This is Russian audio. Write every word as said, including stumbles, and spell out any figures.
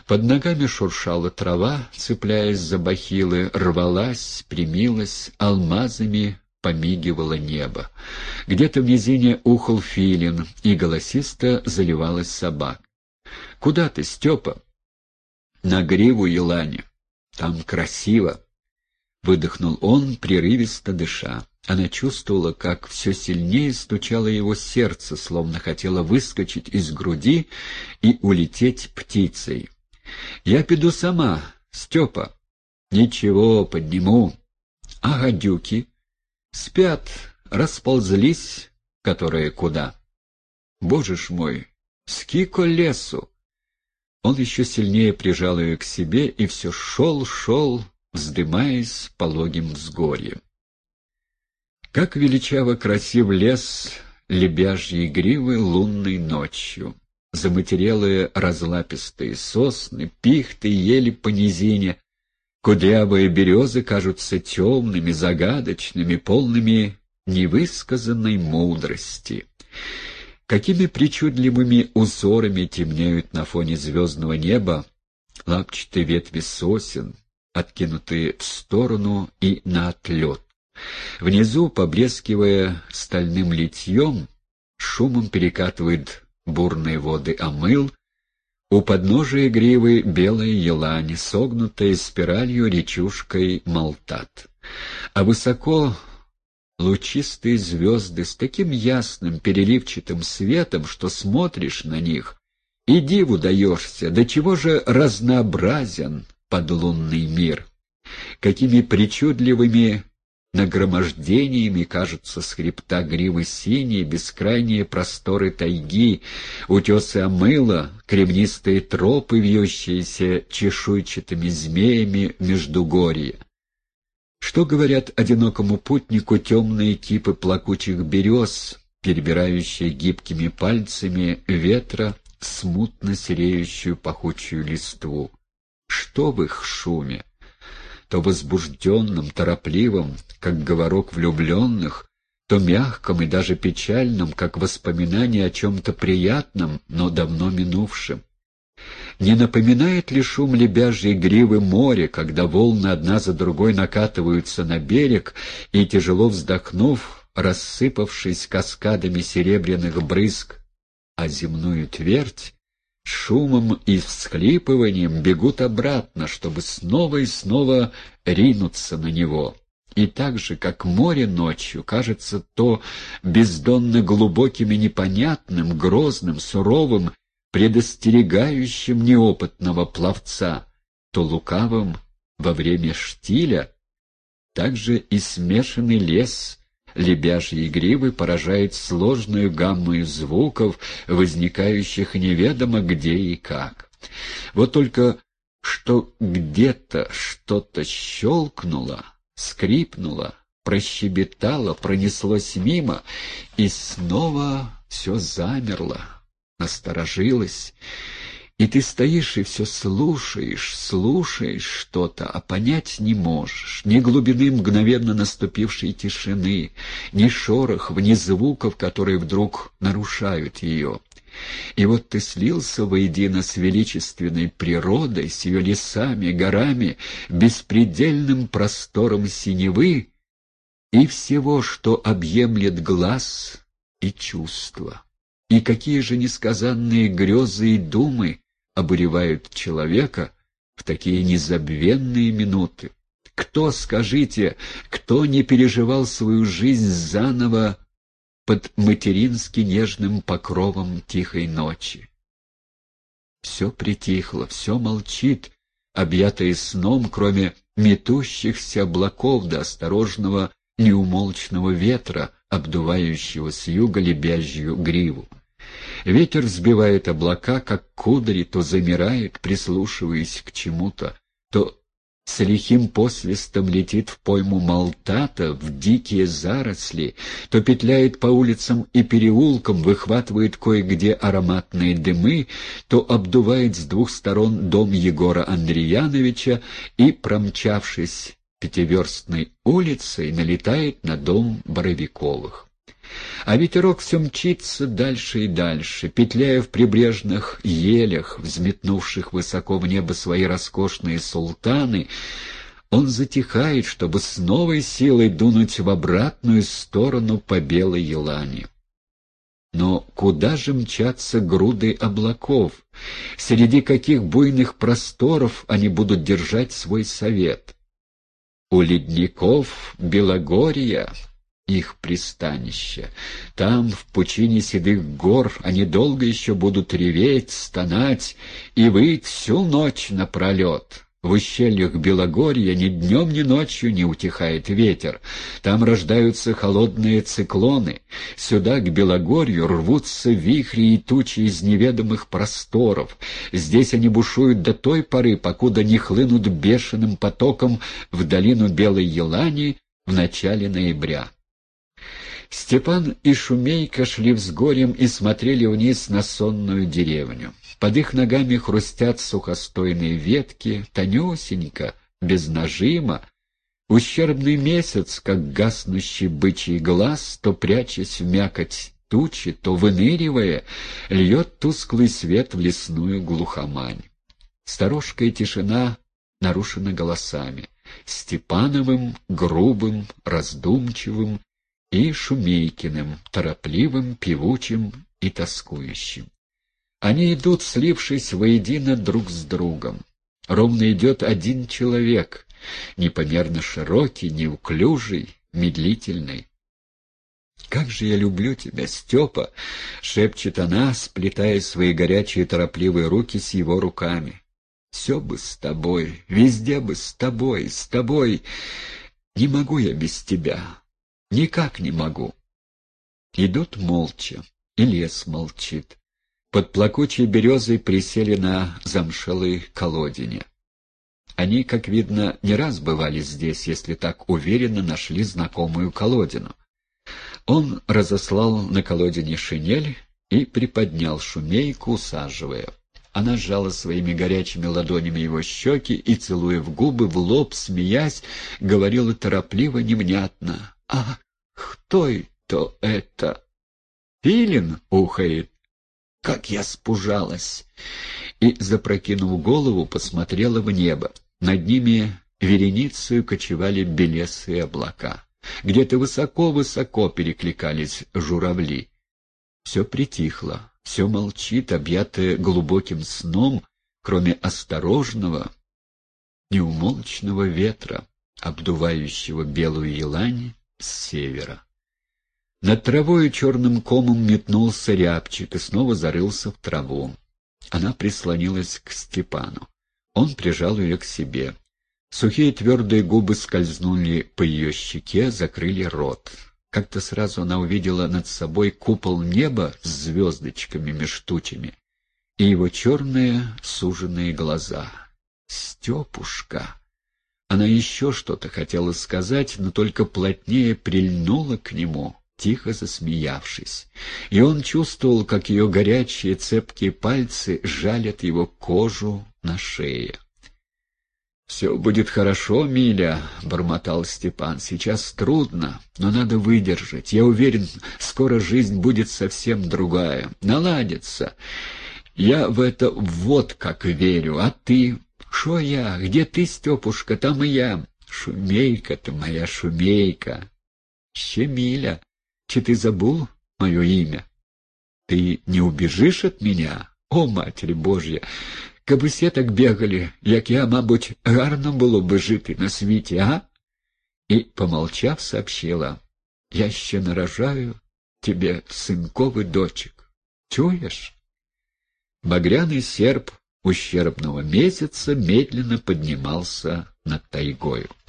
Под ногами шуршала трава, цепляясь за бахилы, рвалась, примилась, алмазами помигивало небо. Где-то в низине ухал филин, и голосисто заливалась собак. — Куда ты, Степа? — На гриву елани. Там красиво. Выдохнул он, прерывисто дыша. Она чувствовала, как все сильнее стучало его сердце, словно хотело выскочить из груди и улететь птицей. — Я пойду сама, Степа. — Ничего, подниму. — А гадюки? — Спят, расползлись, которые куда. — Боже ж мой, скико лесу! Он еще сильнее прижал ее к себе и все шел, шел, вздымаясь пологим взгорьем. Как величаво красив лес лебяжьей гривы лунной ночью! Заматерелые разлапистые сосны, пихты, ели по низине, кудрявые березы кажутся темными, загадочными, полными невысказанной мудрости. Какими причудливыми узорами темнеют на фоне звездного неба лапчатые ветви сосен, откинутые в сторону и на отлет. Внизу, поблескивая стальным литьем, шумом перекатывает бурные воды омыл, у подножия гривы белая елань, согнутая спиралью речушкой Малтат. А высоко лучистые звезды с таким ясным переливчатым светом, что смотришь на них и диву даешься, до чего же разнообразен подлунный мир. Какими причудливыми нагромождениями кажутся с хребта гривы синие бескрайние просторы тайги, утесы омыла, кремнистые тропы, вьющиеся чешуйчатыми змеями междугорья. Что говорят одинокому путнику темные кипы плакучих берез, перебирающие гибкими пальцами ветра смутно сереющую пахучую листву? Что в их шуме? То возбужденном, торопливом, как говорок влюбленных, то мягком и даже печальном, как воспоминание о чем-то приятном, но давно минувшем. Не напоминает ли шум лебяжьей гривы море, когда волны одна за другой накатываются на берег и, тяжело вздохнув, рассыпавшись каскадами серебряных брызг, а земную твердь, шумом и всхлипыванием бегут обратно, чтобы снова и снова ринуться на него. И так же, как море ночью, кажется то бездонно глубоким и непонятным, грозным, суровым, предостерегающим неопытного пловца, то лукавым во время штиля, так же и смешанный лес лебяжьей гривы поражает сложную гамму звуков, возникающих неведомо где и как. Вот только что где-то что-то щелкнуло, скрипнуло, прощебетало, пронеслось мимо, и снова все замерло, насторожилось. И ты стоишь и все слушаешь, слушаешь что-то, а понять не можешь. Ни глубины мгновенно наступившей тишины, ни шорохов, ни звуков, которые вдруг нарушают ее. И вот ты слился воедино с величественной природой, с ее лесами, горами, беспредельным простором синевы и всего, что объемлет глаз и чувства. И какие же несказанные грезы и думы обуревают человека в такие незабвенные минуты. Кто, скажите, кто не переживал свою жизнь заново под матерински нежным покровом тихой ночи? Все притихло, все молчит, объятое сном, кроме метущихся облаков до осторожного неумолчного ветра, обдувающего с юга лебяжью гриву. Ветер взбивает облака, как кудри, то замирает, прислушиваясь к чему-то, то с лихим посвистом летит в пойму Малтата, в дикие заросли, то петляет по улицам и переулкам, выхватывает кое-где ароматные дымы, то обдувает с двух сторон дом Егора Андреяновича и, промчавшись пятиверстной улицей, налетает на дом Боровиковых. А ветерок все мчится дальше и дальше, петляя в прибрежных елях, взметнувших высоко в небо свои роскошные султаны. Он затихает, чтобы с новой силой дунуть в обратную сторону по белой елани. Но куда же мчатся груды облаков? Среди каких буйных просторов они будут держать свой совет? У ледников Белогорья их пристанище. Там, в пучине седых гор, они долго еще будут реветь, стонать и выть всю ночь напролет. В ущельях Белогорья ни днем, ни ночью не утихает ветер. Там рождаются холодные циклоны. Сюда, к Белогорью, рвутся вихри и тучи из неведомых просторов. Здесь они бушуют до той поры, покуда не хлынут бешеным потоком в долину Белой Елани в начале ноября. Степан и Шумейка шли взгорьем и смотрели вниз на сонную деревню. Под их ногами хрустят сухостойные ветки, тонюсенько, без нажима. Ущербный месяц, как гаснущий бычий глаз, то прячась в мякоть тучи, то выныривая, льет тусклый свет в лесную глухомань. Сторожкая тишина нарушена голосами — Степановым, грубым, раздумчивым, и Шумейкиным, торопливым, певучим и тоскующим. Они идут, слившись воедино друг с другом. Ровно идет один человек, непомерно широкий, неуклюжий, медлительный. «Как же я люблю тебя, Степа!» — шепчет она, сплетая свои горячие торопливые руки с его руками. «Все бы с тобой, везде бы с тобой, с тобой. Не могу я без тебя, никак не могу». Идут молча, и лес молчит. Под плакучей березой присели на замшелой колодине. Они, как видно, не раз бывали здесь, если так уверенно нашли знакомую колодину. Он разослал на колодине шинель и приподнял Шумейку, усаживая. Она сжала своими горячими ладонями его щеки и, целуя в губы, в лоб, смеясь, говорила торопливо, невнятно: «Ах, кто это это? Филин ухает! Как я спужалась!» И, запрокинув голову, посмотрела в небо. Над ними вереницею кочевали белесые облака. Где-то высоко-высоко перекликались журавли. Все притихло, все молчит, объятое глубоким сном, кроме осторожного, неумолчного ветра, обдувающего белую елань с севера. Над травой черным комом метнулся рябчик и снова зарылся в траву. Она прислонилась к Степану. Он прижал ее к себе. Сухие твердые губы скользнули по ее щеке, закрыли рот. Как-то сразу она увидела над собой купол неба с звездочками меж тучами и его черные суженные глаза. «Степушка!» Она еще что-то хотела сказать, но только плотнее прильнула к нему, тихо засмеявшись. И он чувствовал, как ее горячие цепкие пальцы жалят его кожу на шее. «Все будет хорошо, Миля», — бормотал Степан. «Сейчас трудно, но надо выдержать. Я уверен, скоро жизнь будет совсем другая, наладится. Я в это вот как верю. А ты? Шо я? Где ты, Степушка? Там и я. Шумейка ты моя, Шумейка. Ще, Миля, чи ты забыл мое имя? Ты не убежишь от меня? О, Матерь Божья! Кабы все так бегали, як я, мабуть, гарно було би жити на світі, а?» И, помолчав, сообщила: «Я ще нарожаю тебе сынков и дочек. Чуешь?» Багряный серп ущербного месяца медленно поднимался над тайгою.